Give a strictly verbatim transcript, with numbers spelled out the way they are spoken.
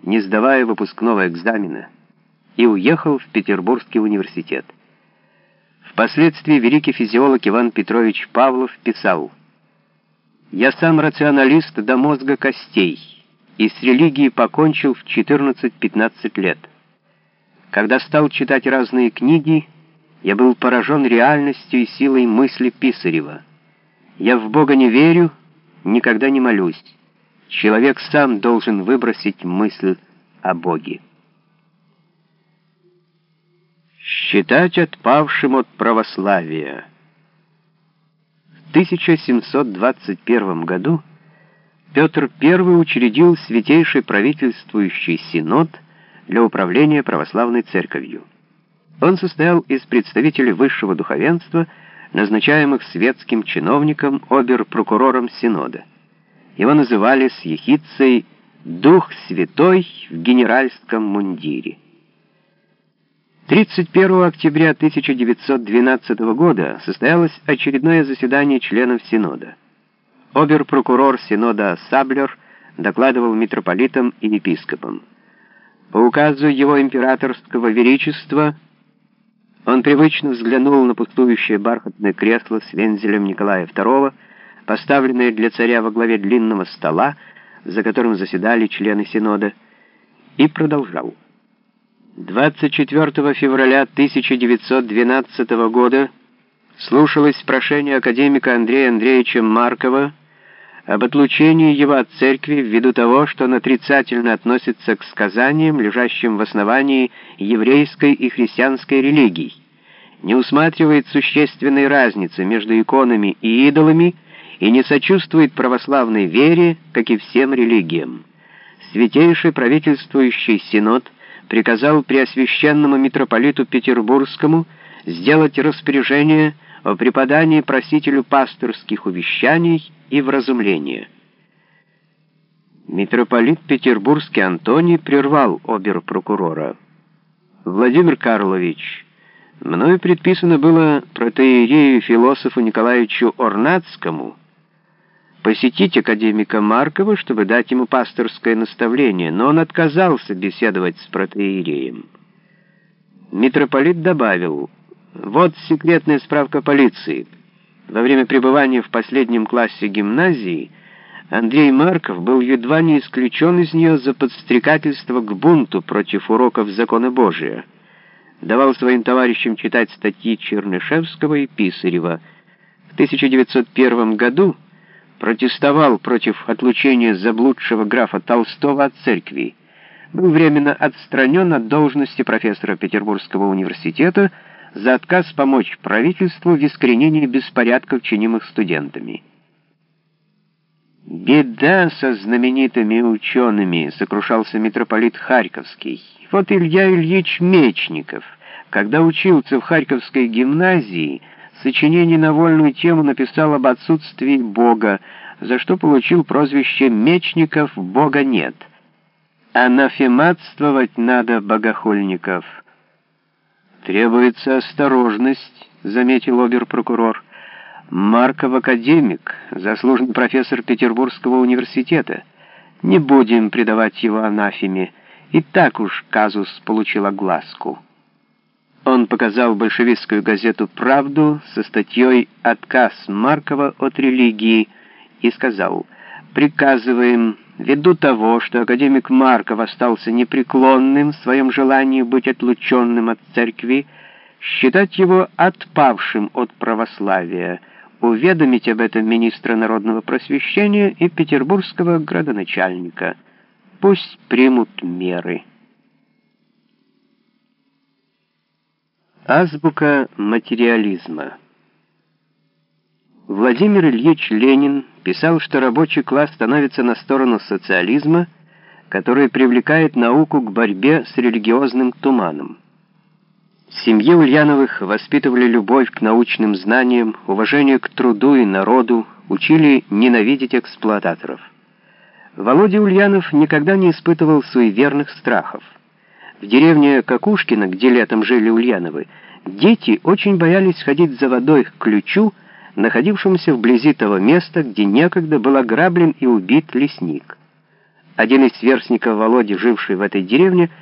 не сдавая выпускного экзамена, и уехал в Петербургский университет. Впоследствии великий физиолог Иван Петрович Павлов писал: «Я сам рационалист до мозга костей, и с религией покончил в четырнадцать-пятнадцать лет. Когда стал читать разные книги, я был поражен реальностью и силой мысли Писарева. Я в Бога не верю, никогда не молюсь. Человек сам должен выбросить мысль о Боге». Считать отпавшим от православия. В тысяча семьсот двадцать первом году Петр Первый учредил Святейший правительствующий синод для управления православной церковью. Он состоял из представителей высшего духовенства, назначаемых светским чиновником, обер-прокурором синода. Его называли с ехидцей «Дух Святой в генеральском мундире». тридцать первого октября тысяча девятьсот двенадцатого года состоялось очередное заседание членов синода. Обер-прокурор синода Саблер докладывал митрополитам и епископам. По указу его императорского величества он привычно взглянул на пустующее бархатное кресло с вензелем Николая Второго, поставленное для царя во главе длинного стола, за которым заседали члены синода, и продолжал. двадцать четвёртого февраля тысяча девятьсот двенадцатого года слушалось прошение академика Андрея Андреевича Маркова об отлучении его от церкви ввиду того, что он отрицательно относится к сказаниям, лежащим в основании еврейской и христианской религий, не усматривает существенной разницы между иконами и идолами и не сочувствует православной вере, как и всем религиям. Святейший правительствующий синод приказал преосвященному митрополиту Петербургскому сделать распоряжение о преподании просителю пасторских увещаний и вразумления. Митрополит Петербургский Антоний прервал обер-прокурора. «Владимир Карлович, мною предписано было протоиерею философу Николаевичу Орнатскому посетить академика Маркова, чтобы дать ему пасторское наставление, но он отказался беседовать с протоиереем». Митрополит добавил: «Вот секретная справка полиции. Во время пребывания в последнем классе гимназии Андрей Марков был едва не исключен из нее за подстрекательство к бунту против уроков закона Божия. Давал своим товарищам читать статьи Чернышевского и Писарева. В тысяча девятьсот первом году протестовал против отлучения заблудшего графа Толстого от церкви. Был временно отстранен от должности профессора Петербургского университета за отказ помочь правительству в искоренении беспорядков, чинимых студентами». «Беда со знаменитыми учеными», — сокрушался митрополит Харьковский. «Вот Илья Ильич Мечников, когда учился в Харьковской гимназии, сочинение на вольную тему написал об отсутствии Бога, за что получил прозвище «Мечников, Бога нет». Анафематствовать надо богохульников». «Требуется осторожность», — заметил обер-прокурор. «Марков академик, заслуженный профессор Петербургского университета. Не будем предавать его анафеме. И так уж казус получил огласку». Он показал большевистскую газету «Правду» со статьей «Отказ Маркова от религии» и сказал: «Приказываем, ввиду того, что академик Марков остался непреклонным в своем желании быть отлученным от церкви, считать его отпавшим от православия, уведомить об этом министра народного просвещения и петербургского градоначальника. Пусть примут меры». Азбука материализма. Владимир Ильич Ленин писал, что рабочий класс становится на сторону социализма, который привлекает науку к борьбе с религиозным туманом. В семье Ульяновых воспитывали любовь к научным знаниям, уважение к труду и народу, учили ненавидеть эксплуататоров. Володя Ульянов никогда не испытывал суеверных страхов. В деревне Кокушкино, где летом жили Ульяновы, дети очень боялись ходить за водой к ключу, находившемуся вблизи того места, где некогда был ограблен и убит лесник. Один из сверстников Володи, живший в этой деревне,